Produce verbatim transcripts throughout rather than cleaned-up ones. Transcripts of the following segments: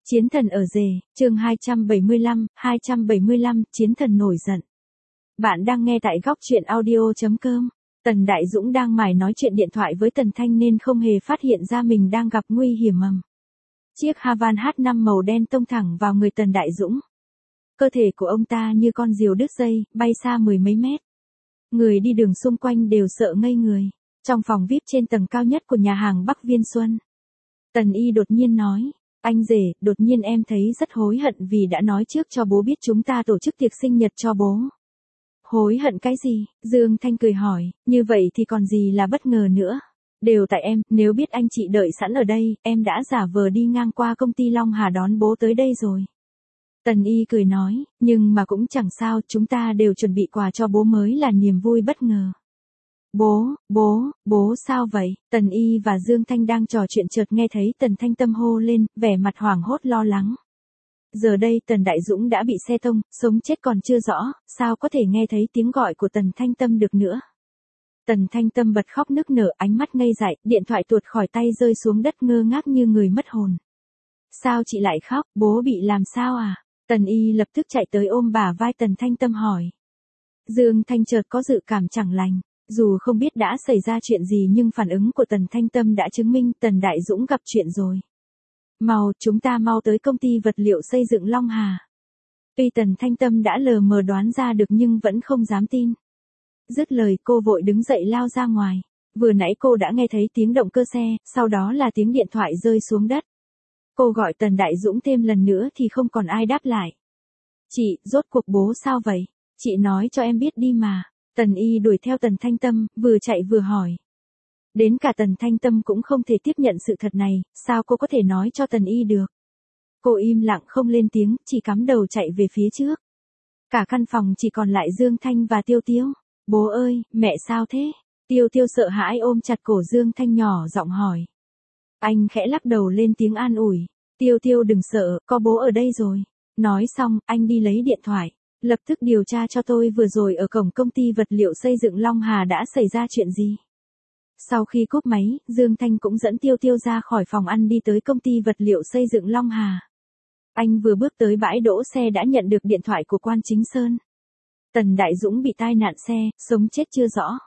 Chiến thần ở rể, chương hai trăm bảy mươi lăm, hai trăm bảy mươi lăm, chiến thần nổi giận. Bạn đang nghe tại góc truyện audio chấm com. Tần Đại Dũng đang mải nói chuyện điện thoại với Tần Thanh nên không hề phát hiện ra mình đang gặp nguy hiểm ầm. Chiếc Havan H năm màu đen tông thẳng vào người Tần Đại Dũng. Cơ thể của ông ta như con diều đứt dây, bay xa mười mấy mét. Người đi đường xung quanh đều sợ ngây người. Trong phòng vi ai pi trên tầng cao nhất của nhà hàng Bắc Viên Xuân, Tần Y đột nhiên nói, anh rể, đột nhiên em thấy rất hối hận vì đã nói trước cho bố biết chúng ta tổ chức tiệc sinh nhật cho bố. Hối hận cái gì? Dương Thanh cười hỏi, như vậy thì còn gì là bất ngờ nữa. Đều tại em, nếu biết anh chị đợi sẵn ở đây, em đã giả vờ đi ngang qua công ty Long Hà đón bố tới đây rồi. Tần Y cười nói, nhưng mà cũng chẳng sao, chúng ta đều chuẩn bị quà cho bố mới là niềm vui bất ngờ. Bố, bố, bố sao vậy? Tần Y và Dương Thanh đang trò chuyện chợt nghe thấy Tần Thanh Tâm hô lên, vẻ mặt hoảng hốt lo lắng. Giờ đây Tần Đại Dũng đã bị xe tông, sống chết còn chưa rõ, sao có thể nghe thấy tiếng gọi của Tần Thanh Tâm được nữa. Tần Thanh Tâm bật khóc nức nở, ánh mắt ngây dại, điện thoại tuột khỏi tay rơi xuống đất ngơ ngác như người mất hồn. Sao chị lại khóc, bố bị làm sao à? Tần Y lập tức chạy tới ôm bả vai Tần Thanh Tâm hỏi. Dương Thanh chợt có dự cảm chẳng lành. Dù không biết đã xảy ra chuyện gì nhưng phản ứng của Tần Thanh Tâm đã chứng minh Tần Đại Dũng gặp chuyện rồi. Mau, chúng ta mau tới công ty vật liệu xây dựng Long Hà. Tuy Tần Thanh Tâm đã lờ mờ đoán ra được nhưng vẫn không dám tin. Dứt lời cô vội đứng dậy lao ra ngoài. Vừa nãy cô đã nghe thấy tiếng động cơ xe, sau đó là tiếng điện thoại rơi xuống đất. Cô gọi Tần Đại Dũng thêm lần nữa thì không còn ai đáp lại. Chị, rốt cuộc bố sao vậy? Chị nói cho em biết đi mà. Tần Y đuổi theo Tần Thanh Tâm, vừa chạy vừa hỏi. Đến cả Tần Thanh Tâm cũng không thể tiếp nhận sự thật này, sao cô có thể nói cho Tần Y được? Cô im lặng không lên tiếng, chỉ cắm đầu chạy về phía trước. Cả căn phòng chỉ còn lại Dương Thanh và Tiêu Tiêu. Bố ơi, mẹ sao thế? Tiêu Tiêu sợ hãi ôm chặt cổ Dương Thanh nhỏ giọng hỏi. Anh khẽ lắc đầu lên tiếng an ủi. Tiêu Tiêu đừng sợ, có bố ở đây rồi. Nói xong, anh đi lấy điện thoại. Lập tức điều tra cho tôi vừa rồi ở cổng công ty vật liệu xây dựng Long Hà đã xảy ra chuyện gì. Sau khi cúp máy, Dương Thanh cũng dẫn Tiêu Tiêu ra khỏi phòng ăn đi tới công ty vật liệu xây dựng Long Hà. Anh vừa bước tới bãi đỗ xe đã nhận được điện thoại của Quan Chính Sơn. Tần Đại Dũng bị tai nạn xe, sống chết chưa rõ.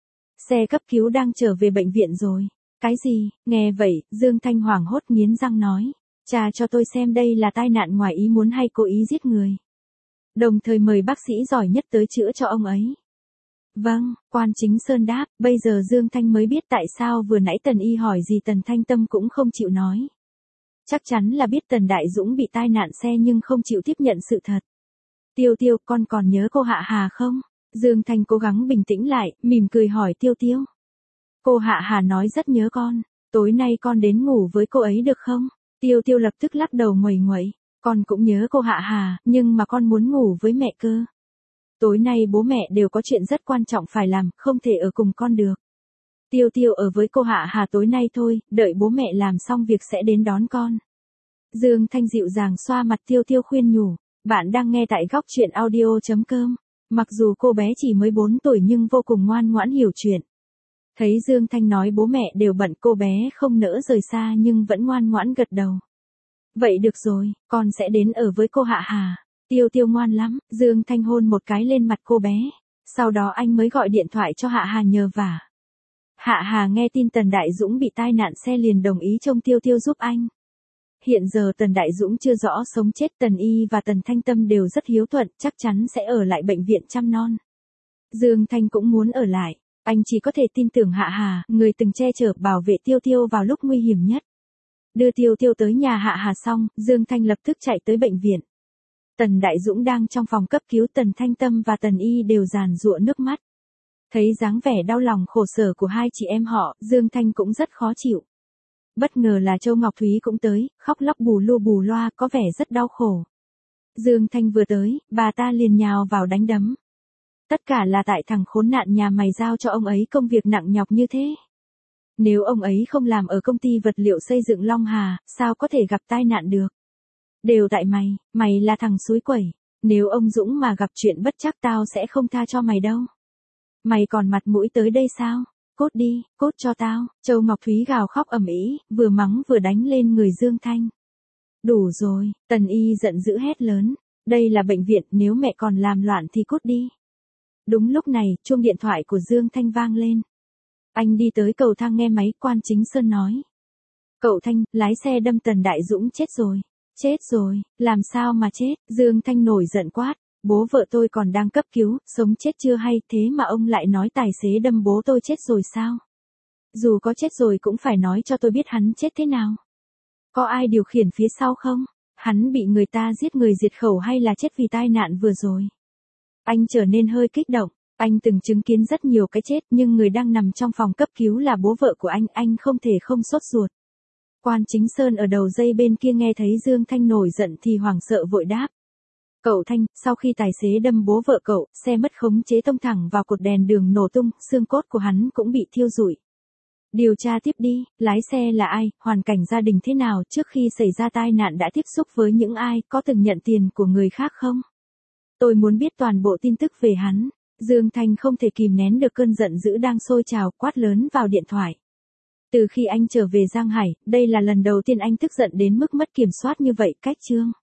Xe cấp cứu đang trở về bệnh viện rồi. Cái gì? Nghe vậy, Dương Thanh hoảng hốt nghiến răng nói. Cha cho tôi xem đây là tai nạn ngoài ý muốn hay cố ý giết người. Đồng thời mời bác sĩ giỏi nhất tới chữa cho ông ấy. Vâng, Quan Chính Sơn đáp, bây giờ Dương Thanh mới biết tại sao vừa nãy Tần Y hỏi gì Tần Thanh Tâm cũng không chịu nói. Chắc chắn là biết Tần Đại Dũng bị tai nạn xe nhưng không chịu tiếp nhận sự thật. Tiêu Tiêu, con còn nhớ cô Hạ Hà không? Dương Thanh cố gắng bình tĩnh lại, mỉm cười hỏi Tiêu Tiêu. Cô Hạ Hà nói rất nhớ con, tối nay con đến ngủ với cô ấy được không? Tiêu Tiêu lập tức lắc đầu nguầy nguậy. Con cũng nhớ cô Hạ Hà, nhưng mà con muốn ngủ với mẹ cơ. Tối nay bố mẹ đều có chuyện rất quan trọng phải làm, không thể ở cùng con được. Tiêu Tiêu ở với cô Hạ Hà tối nay thôi, đợi bố mẹ làm xong việc sẽ đến đón con. Dương Thanh dịu dàng xoa mặt Tiêu Tiêu khuyên nhủ. Bạn đang nghe tại góc truyện audio chấm com. Mặc dù cô bé chỉ mới bốn tuổi nhưng vô cùng ngoan ngoãn hiểu chuyện. Thấy Dương Thanh nói bố mẹ đều bận, cô bé không nỡ rời xa nhưng vẫn ngoan ngoãn gật đầu. Vậy được rồi, con sẽ đến ở với cô Hạ Hà. Tiêu Tiêu ngoan lắm, Dương Thanh hôn một cái lên mặt cô bé. Sau đó anh mới gọi điện thoại cho Hạ Hà nhờ vả. Hạ Hà nghe tin Tần Đại Dũng bị tai nạn xe liền đồng ý trông Tiêu Tiêu giúp anh. Hiện giờ Tần Đại Dũng chưa rõ sống chết, Tần Y và Tần Thanh Tâm đều rất hiếu thuận, chắc chắn sẽ ở lại bệnh viện chăm non. Dương Thanh cũng muốn ở lại, anh chỉ có thể tin tưởng Hạ Hà, người từng che chở bảo vệ Tiêu Tiêu vào lúc nguy hiểm nhất. Đưa Tiêu Tiêu tới nhà Hạ Hà xong, Dương Thanh lập tức chạy tới bệnh viện. Tần Đại Dũng đang trong phòng cấp cứu, Tần Thanh Tâm và Tần Y đều giàn giụa nước mắt. Thấy dáng vẻ đau lòng khổ sở của hai chị em họ, Dương Thanh cũng rất khó chịu. Bất ngờ là Châu Ngọc Thúy cũng tới, khóc lóc bù lu bù loa, có vẻ rất đau khổ. Dương Thanh vừa tới, bà ta liền nhào vào đánh đấm. Tất cả là tại thằng khốn nạn nhà mày giao cho ông ấy công việc nặng nhọc như thế. Nếu ông ấy không làm ở công ty vật liệu xây dựng Long Hà, sao có thể gặp tai nạn được? Đều tại mày, mày là thằng xúi quẩy. Nếu ông Dũng mà gặp chuyện bất trắc tao sẽ không tha cho mày đâu. Mày còn mặt mũi tới đây sao? Cốt đi, cốt cho tao. Châu Ngọc Thúy gào khóc ầm ĩ, vừa mắng vừa đánh lên người Dương Thanh. Đủ rồi, Tần Y giận dữ hét lớn. Đây là bệnh viện, nếu mẹ còn làm loạn thì cút đi. Đúng lúc này, chuông điện thoại của Dương Thanh vang lên. Anh đi tới cầu thang nghe máy, Quan Chính Sơn nói. Cậu Thanh, lái xe đâm Tần Đại Dũng chết rồi. Chết rồi, làm sao mà chết? Dương Thanh nổi giận quát. Bố vợ tôi còn đang cấp cứu, sống chết chưa hay, thế mà ông lại nói tài xế đâm bố tôi chết rồi sao? Dù có chết rồi cũng phải nói cho tôi biết hắn chết thế nào. Có ai điều khiển phía sau không? Hắn bị người ta giết người diệt khẩu hay là chết vì tai nạn vừa rồi? Anh trở nên hơi kích động. Anh từng chứng kiến rất nhiều cái chết, nhưng người đang nằm trong phòng cấp cứu là bố vợ của anh, anh không thể không sốt ruột. Quan Chính Sơn ở đầu dây bên kia nghe thấy Dương Thanh nổi giận thì hoảng sợ vội đáp. Cậu Thanh, sau khi tài xế đâm bố vợ cậu, xe mất khống chế tông thẳng vào cột đèn đường nổ tung, xương cốt của hắn cũng bị thiêu rụi. Điều tra tiếp đi, lái xe là ai, hoàn cảnh gia đình thế nào, trước khi xảy ra tai nạn đã tiếp xúc với những ai, có từng nhận tiền của người khác không? Tôi muốn biết toàn bộ tin tức về hắn. Dương Thanh không thể kìm nén được cơn giận dữ đang sôi trào, quát lớn vào điện thoại. Từ khi anh trở về Giang Hải, đây là lần đầu tiên anh tức giận đến mức mất kiểm soát như vậy, cách Trương.